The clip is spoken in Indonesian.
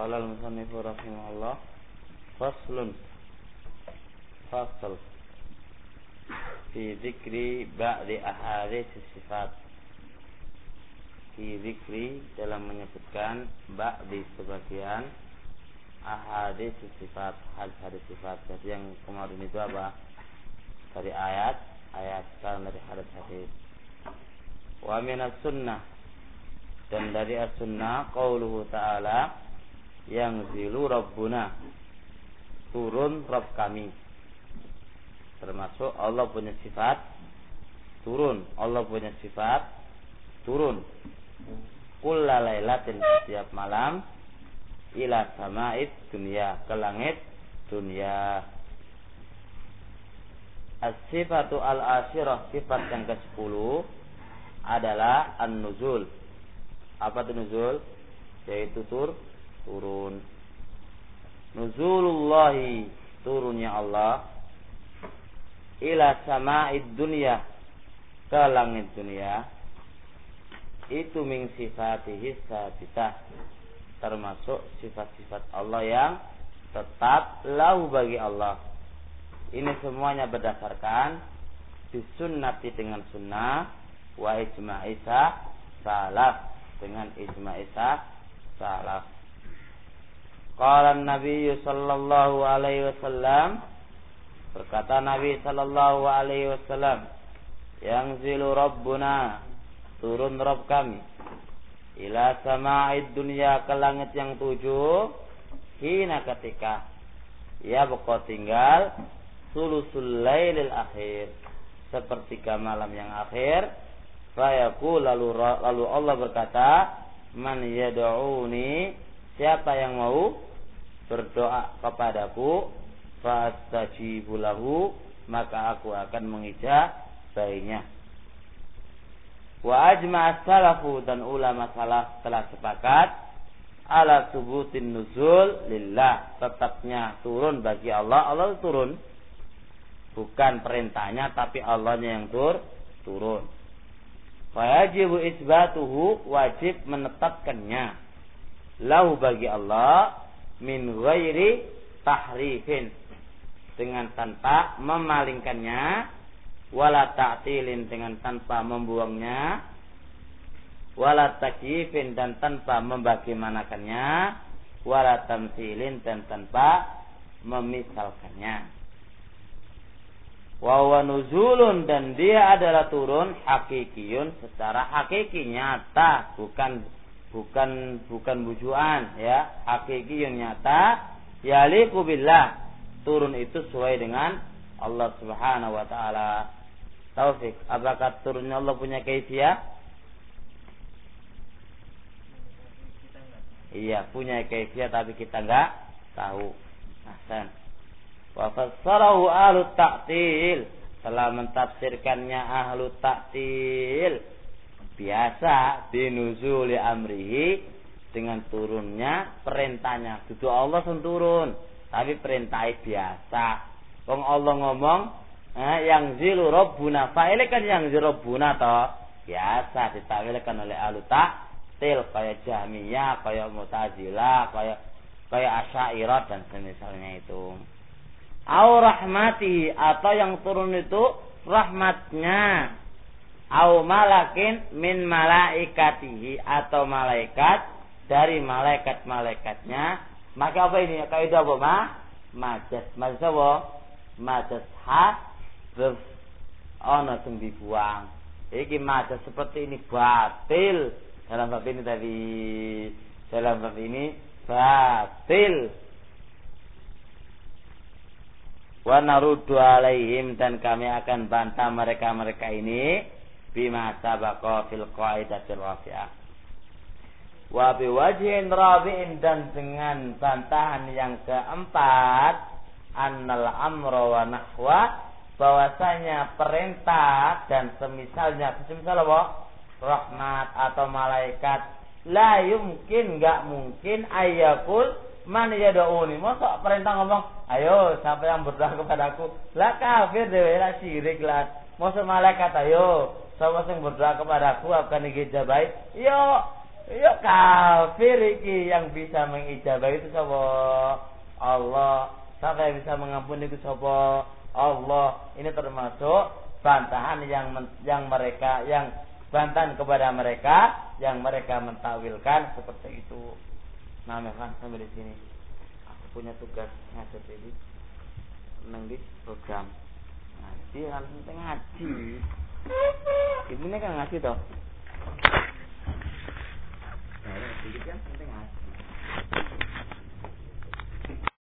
Qala al-musannif rahimahullah fasl fi dzikri ba'di ahadits sifat. Fi dzikri dalam menyebutkan ba'di sebagian ahadits sifat, hadis sifat. Jadi yang kemarin itu apa? Dari ayat, sekarang dari hadis. Wa minas sunnah, dan dari as-sunnah qauluhu ta'ala yanzilu rabbuna, turun Rabb kami. Termasuk Allah punya sifat turun, Allah punya sifat turun. Kulla lailatin, setiap malam, ila sama'id dunya, ke langit dunia. As-sifatu al-asyirah, sifat yang ke-10 adalah an-nuzul. Apa itu nuzul? Yaitu turun. Nuzulullahi, turunnya Allah, ila sama'id dunya, ke langit dunia. Itu min sifatihi sabitah, termasuk sifat-sifat Allah yang tetap lahu bagi Allah. Ini semuanya berdasarkan disunnati, dengan sunnah, wa ijma'i salaf, dengan ijma'i salaf. Qala an-nabiy sallallahu alaihi wasallam, berkata Nabi sallallahu alaihi wasallam, yanzilu rabbuna, turun Rabb kami, ila sama'id dunya, ke langit yang 7, hina, ketika ya pokok tinggal sulusul lailil akhir, sepertiga malam yang akhir. Fayaqul, lalu Allah berkata, man yad'uni, siapa yang mau berdoa kepadaku, fastajibu lahu, maka aku akan mengijabahinya. Wa ajma'as salafu, dan ulama salaf telah sepakat ala subutin nuzul lillah, tetapnya turun bagi Allah. Allah turun, bukan perintahnya, tapi Allahnya yang turun. Wajibu isbatuhu, wajib menetapkannya, lahu bagi Allah, min ghairi tahrifin, dengan tanpa memalingkannya, wala ta'tilin, dengan tanpa membuangnya, wala takyifin, dan tanpa membagaimanakannya, wala tamtsilin, dan tanpa memisalkannya. Wa huwa nuzulun, dan dia adalah turun hakikiyun, secara hakiki, nyata, bukan bujuan, ya, hakikiyun, nyata, yaliqu billah, turun itu sesuai dengan Allah Subhanahu wa taala. Taufik, apakah turunnya Allah punya kaifiyah? Iya, punya kaifiyah, tapi kita enggak tahu. Ahsan. Wa fassarahu ahlu ta'til, telah mentafsirkannya ahlu ta'til, biasa binuzuli amrihi, dengan turunnya perintahnya. Itu Allah turun, tapi perintahnya biasa. Wong Allah ngomong yang zilu rabbuna, fa'ile kan yang zilu rabbuna toh, biasa ditakwilkan oleh ahlu ta'til, kayak Jahmiyah, kayak Mu'tazilah, kayak Asy'ariyah dan semisalnya itu. Au rahmati, atau yang turun itu rahmatnya. Au malakin min malaikatihi, atau malaikat dari malaikat-malaikatnya. Maka apa ini? Kaidah apa? Majas apa? Majas hadf, ana sing dibuang. Iki majas seperti ini batil. Dalam bab ini batil. Wa naruddu alaihim, dan kami akan bantah mereka ini, bima sabaqa fil qaidatil rafi'ah. Wa biwajhin rabi'in, dan dengan bantahan yang keempat, annal amra wa nahwa, bahwasanya perintah dan semisalnya, semisal apa? Rahmat atau malaikat, la yumkin, enggak mungkin, ayakul man yad'uni, masa perintah ngomong ayo siapa yang berdoa kepadaku, lah kafir dewe, lah syirik lah. Masa malaikat ayo siapa yang berdoa kepadaku akan diijabahi, yo Ya kafir iki, yang bisa mengijabah itu sapa? Allah. Siapa yang bisa mengampuni itu sapa? Allah. Ini termasuk bantahan yang bantahan kepada mereka yang mereka mentakwilkan seperti itu. Nah, kan sampai di sini. Aku punya tugas ngajar ini di program. Ngaji kan penting ngaji. Ibunya kan ngaji toh. Nah, sedikit kan penting ngaji.